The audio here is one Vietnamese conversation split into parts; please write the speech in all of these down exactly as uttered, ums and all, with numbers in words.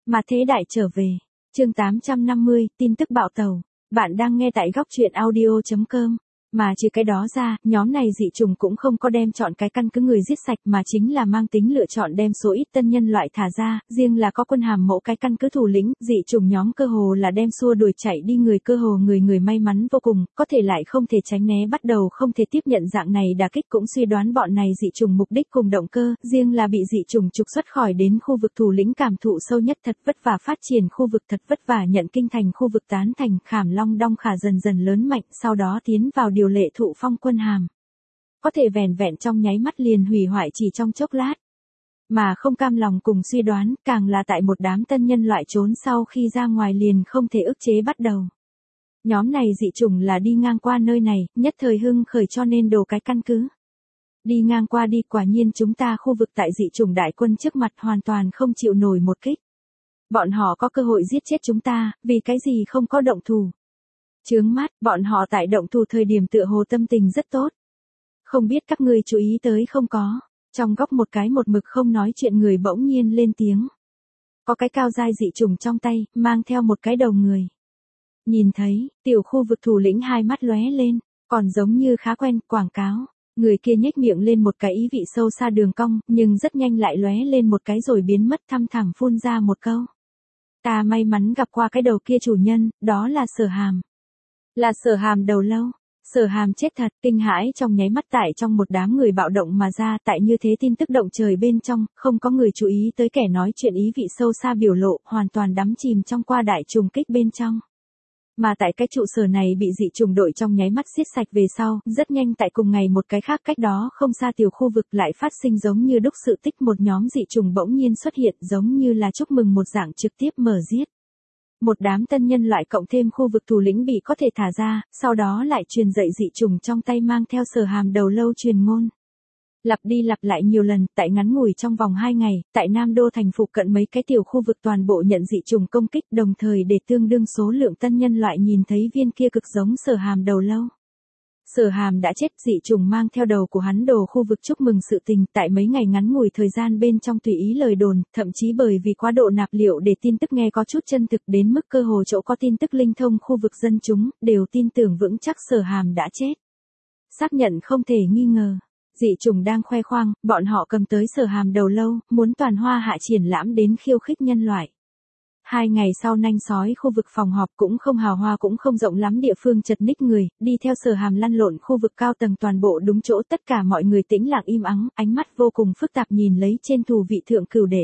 Mà thế đại trở về. Chương tám trăm năm mươi, tin tức bạo tàu. Bạn đang nghe tại góc truyện audio chấm com. Mà trừ cái đó ra, nhóm này dị chủng cũng không có đem chọn cái căn cứ người giết sạch mà chính là mang tính lựa chọn đem số ít tân nhân loại thả ra, riêng là có quân hàm mẫu cái căn cứ thủ lĩnh, dị chủng nhóm cơ hồ là đem xua đuổi chạy đi người cơ hồ người người may mắn vô cùng, có thể lại không thể tránh né bắt đầu không thể tiếp nhận dạng này đả kích cũng suy đoán bọn này dị chủng mục đích cùng động cơ, riêng là bị dị chủng trục xuất khỏi đến khu vực thủ lĩnh cảm thụ sâu nhất thật vất vả phát triển khu vực thật vất vả nhận kinh thành khu vực tán thành Khảm Long Đong Khả dần dần lớn mạnh sau đó tiến vào điều lệ thụ phong quân hàm. Có thể vẻn vẹn trong nháy mắt liền hủy hoại chỉ trong chốc lát. Mà không cam lòng cùng suy đoán, càng là tại một đám tân nhân loại trốn sau khi ra ngoài liền không thể ức chế bắt đầu. Nhóm này dị chủng là đi ngang qua nơi này, nhất thời hưng khởi cho nên đồ cái căn cứ. Đi ngang qua đi quả nhiên chúng ta khu vực tại dị chủng đại quân trước mặt hoàn toàn không chịu nổi một kích. Bọn họ có cơ hội giết chết chúng ta, vì cái gì không có động thủ. Chướng mắt, bọn họ tại động thủ thời điểm tựa hồ tâm tình rất tốt. Không biết các ngươi chú ý tới không có. Trong góc một cái một mực không nói chuyện người bỗng nhiên lên tiếng. Có cái cao giai dị chủng trong tay, mang theo một cái đầu người. Nhìn thấy, tiểu khu vực thủ lĩnh hai mắt lóe lên, còn giống như khá quen, quảng cáo. Người kia nhếch miệng lên một cái ý vị sâu xa đường cong, nhưng rất nhanh lại lóe lên một cái rồi biến mất thăm thẳng phun ra một câu. Ta may mắn gặp qua cái đầu kia chủ nhân, đó là Sở Hàm. Là Sở Hàm đầu lâu. Sở Hàm chết thật, kinh hãi trong nháy mắt tại trong một đám người bạo động mà ra tại như thế tin tức động trời bên trong, không có người chú ý tới kẻ nói chuyện ý vị sâu xa biểu lộ, hoàn toàn đắm chìm trong qua đại trùng kích bên trong. Mà tại cái trụ sở này bị dị trùng đội trong nháy mắt xiết sạch về sau, rất nhanh tại cùng ngày một cái khác cách đó không xa tiểu khu vực lại phát sinh giống như đúc sự tích một nhóm dị trùng bỗng nhiên xuất hiện giống như là chúc mừng một dạng trực tiếp mở giết. Một đám tân nhân loại cộng thêm khu vực thủ lĩnh bị có thể thả ra, sau đó lại truyền dạy dị chủng trong tay mang theo Sở Hàm đầu lâu truyền ngôn. Lặp đi lặp lại nhiều lần, tại ngắn ngủi trong vòng hai ngày, tại Nam Đô thành phụ cận mấy cái tiểu khu vực toàn bộ nhận dị chủng công kích đồng thời để tương đương số lượng tân nhân loại nhìn thấy viên kia cực giống Sở Hàm đầu lâu. Sở Hàm đã chết, dị chủng mang theo đầu của hắn đồ khu vực chúc mừng sự tình tại mấy ngày ngắn ngủi thời gian bên trong tùy ý lời đồn, thậm chí bởi vì quá độ nạp liệu để tin tức nghe có chút chân thực đến mức cơ hồ chỗ có tin tức linh thông khu vực dân chúng, đều tin tưởng vững chắc Sở Hàm đã chết. Xác nhận không thể nghi ngờ. Dị chủng đang khoe khoang, bọn họ cầm tới Sở Hàm đầu lâu, muốn toàn hoa hạ triển lãm đến khiêu khích nhân loại. Hai ngày sau nanh sói khu vực phòng họp cũng không hào hoa cũng không rộng lắm địa phương chật ních người, đi theo Sở Hàm lăn lộn khu vực cao tầng toàn bộ đúng chỗ tất cả mọi người tĩnh lặng im ắng, ánh mắt vô cùng phức tạp nhìn lấy trên thù vị thượng cửu để.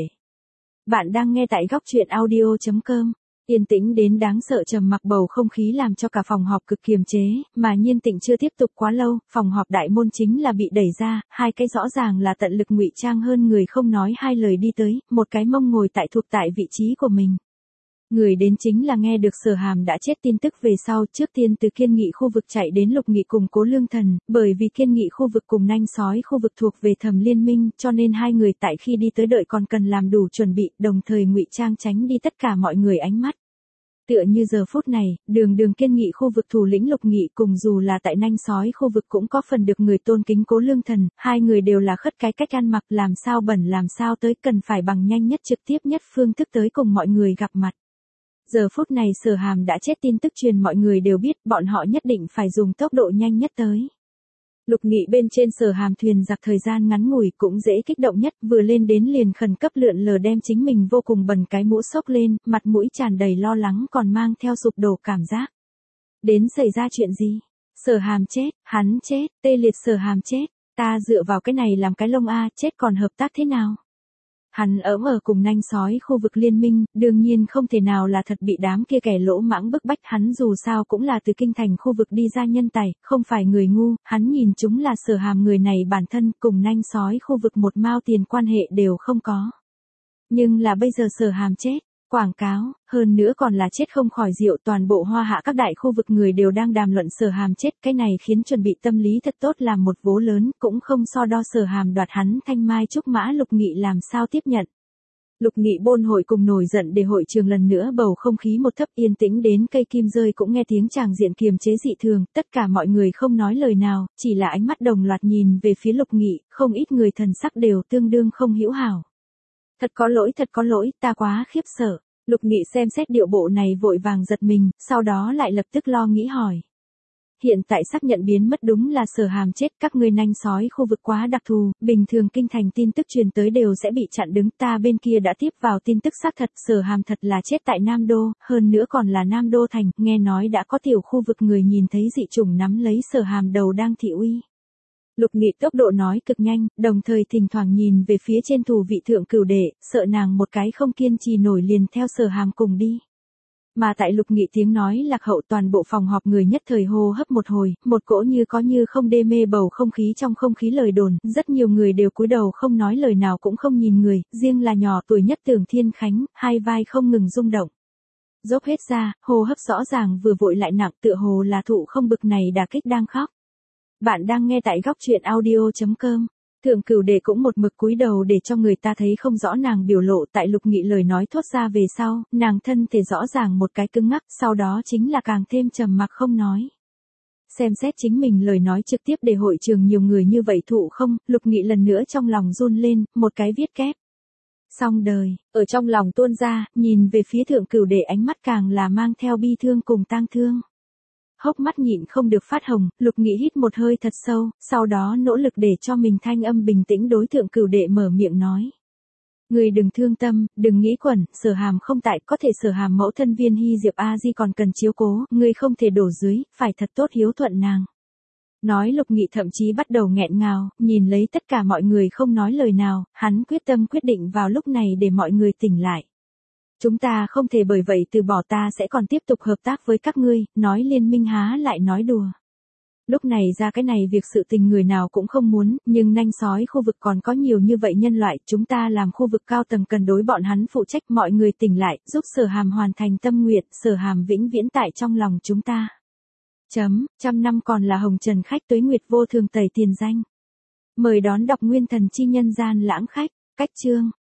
Bạn đang nghe tại góc truyện audio chấm com. Yên tĩnh đến đáng sợ trầm mặc bầu không khí làm cho cả phòng họp cực kiềm chế, mà Nhiên Tịnh chưa tiếp tục quá lâu, phòng họp đại môn chính là bị đẩy ra, hai cái rõ ràng là tận lực ngụy trang hơn người không nói hai lời đi tới, một cái mông ngồi tại thuộc tại vị trí của mình. Người đến chính là nghe được Sở Hàm đã chết tin tức về sau, trước tiên từ Kiên Nghị khu vực chạy đến Lục Nghị cùng Cố Lương Thần, bởi vì Kiên Nghị khu vực cùng nanh sói khu vực thuộc về Thẩm Liên Minh, cho nên hai người tại khi đi tới đợi còn cần làm đủ chuẩn bị, đồng thời ngụy trang tránh đi tất cả mọi người ánh mắt. Tựa như giờ phút này, đường đường Kiên Nghị khu vực thủ lĩnh Lục Nghị cùng dù là tại nanh sói khu vực cũng có phần được người tôn kính Cố Lương Thần, hai người đều là khất cái cách ăn mặc làm sao bẩn làm sao tới cần phải bằng nhanh nhất trực tiếp nhất phương thức tới cùng mọi người gặp mặt. Giờ phút này Sở Hàm đã chết tin tức truyền mọi người đều biết, bọn họ nhất định phải dùng tốc độ nhanh nhất tới. Lục Nghị bên trên Sở Hàm thuyền giặc thời gian ngắn ngủi cũng dễ kích động nhất, vừa lên đến liền khẩn cấp lượn lờ đem chính mình vô cùng bẩn cái mũ xốc lên, mặt mũi tràn đầy lo lắng còn mang theo sụp đổ cảm giác. Đến xảy ra chuyện gì? Sở Hàm chết, hắn chết, tê liệt Sở Hàm chết, ta dựa vào cái này làm cái lông a, chết còn hợp tác thế nào? Hắn ỡm ở cùng nanh sói khu vực liên minh, đương nhiên không thể nào là thật bị đám kia kẻ lỗ mãng bức bách, hắn dù sao cũng là từ kinh thành khu vực đi ra nhân tài, không phải người ngu, hắn nhìn chúng là Sở Hàm người này bản thân cùng nanh sói khu vực một mao tiền quan hệ đều không có. Nhưng là bây giờ Sở Hàm chết, quảng cáo, hơn nữa còn là chết không khỏi rượu, toàn bộ Hoa Hạ các đại khu vực người đều đang đàm luận Sở Hàm chết, cái này khiến chuẩn bị tâm lý thật tốt làm một vố lớn, cũng không so đo Sở Hàm đoạt hắn thanh mai trúc mã. Lục Nghị làm sao tiếp nhận. Lục Nghị bôn hội cùng nổi giận để hội trường lần nữa bầu không khí một thấp yên tĩnh đến cây kim rơi cũng nghe tiếng tràng diện kiềm chế dị thường, tất cả mọi người không nói lời nào, chỉ là ánh mắt đồng loạt nhìn về phía Lục Nghị, không ít người thần sắc đều tương đương không hữu hảo. Thật có lỗi, thật có lỗi, ta quá khiếp sợ. Lục Nghị xem xét điệu bộ này vội vàng giật mình, sau đó lại lập tức lo nghĩ hỏi. Hiện tại xác nhận biến mất đúng là Sở Hàm chết, các ngươi nanh sói khu vực quá đặc thù, bình thường kinh thành tin tức truyền tới đều sẽ bị chặn đứng, ta bên kia đã tiếp vào tin tức xác thật, Sở Hàm thật là chết tại Nam Đô, hơn nữa còn là Nam Đô thành, nghe nói đã có tiểu khu vực người nhìn thấy dị chủng nắm lấy Sở Hàm đầu đang thị uy. Lục Nghị tốc độ nói cực nhanh, đồng thời thỉnh thoảng nhìn về phía trên thủ vị thượng cửu đệ, sợ nàng một cái không kiên trì nổi liền theo Sở Hàm cùng đi. Mà tại Lục Nghị tiếng nói lạc hậu, toàn bộ phòng họp người nhất thời hô hấp một hồi, một cỗ như có như không đê mê bầu không khí trong không khí lời đồn, rất nhiều người đều cúi đầu không nói lời nào cũng không nhìn người, riêng là nhỏ tuổi nhất Tưởng Thiên Khánh, hai vai không ngừng rung động. Dốc hết ra, hô hấp rõ ràng vừa vội lại nặng, tựa hồ là thụ không bực này đả kích đang khóc. Bạn đang nghe tại góc truyện audio chấm com. Thượng cửu đệ cũng một mực cúi đầu để cho người ta thấy không rõ nàng biểu lộ, tại Lục Nghị lời nói thốt ra về sau, nàng thân thể rõ ràng một cái cứng ngắc, sau đó chính là càng thêm trầm mặc không nói. Xem xét chính mình lời nói trực tiếp để hội trường nhiều người như vậy thụ không, Lục Nghị lần nữa trong lòng run lên, một cái viết kép. Xong đời, ở trong lòng tuôn ra, nhìn về phía thượng cửu đệ ánh mắt càng là mang theo bi thương cùng tang thương. Hốc mắt nhịn không được phát hồng, Lục Nghị hít một hơi thật sâu, sau đó nỗ lực để cho mình thanh âm bình tĩnh đối thượng cửu đệ mở miệng nói. Người đừng thương tâm, đừng nghĩ quẩn, Sở Hàm không tại, có thể Sở Hàm mẫu thân Viên Hy Diệp A Di còn cần chiếu cố, người không thể đổ dưới, phải thật tốt hiếu thuận nàng. Nói Lục Nghị thậm chí bắt đầu nghẹn ngào, nhìn lấy tất cả mọi người không nói lời nào, hắn quyết tâm quyết định vào lúc này để mọi người tỉnh lại. Chúng ta không thể bởi vậy từ bỏ, ta sẽ còn tiếp tục hợp tác với các ngươi, nói liên minh há lại nói đùa. Lúc này ra cái này việc sự tình người nào cũng không muốn, nhưng nanh sói khu vực còn có nhiều như vậy nhân loại, chúng ta làm khu vực cao tầng cần đối bọn hắn phụ trách, mọi người tỉnh lại, giúp Sở Hàm hoàn thành tâm nguyện, Sở Hàm vĩnh viễn tại trong lòng chúng ta. Chấm, trăm năm còn là hồng trần khách tuế nguyệt vô thường tẩy tiền danh. Mời đón đọc nguyên thần chi nhân gian lãng khách, cách chương.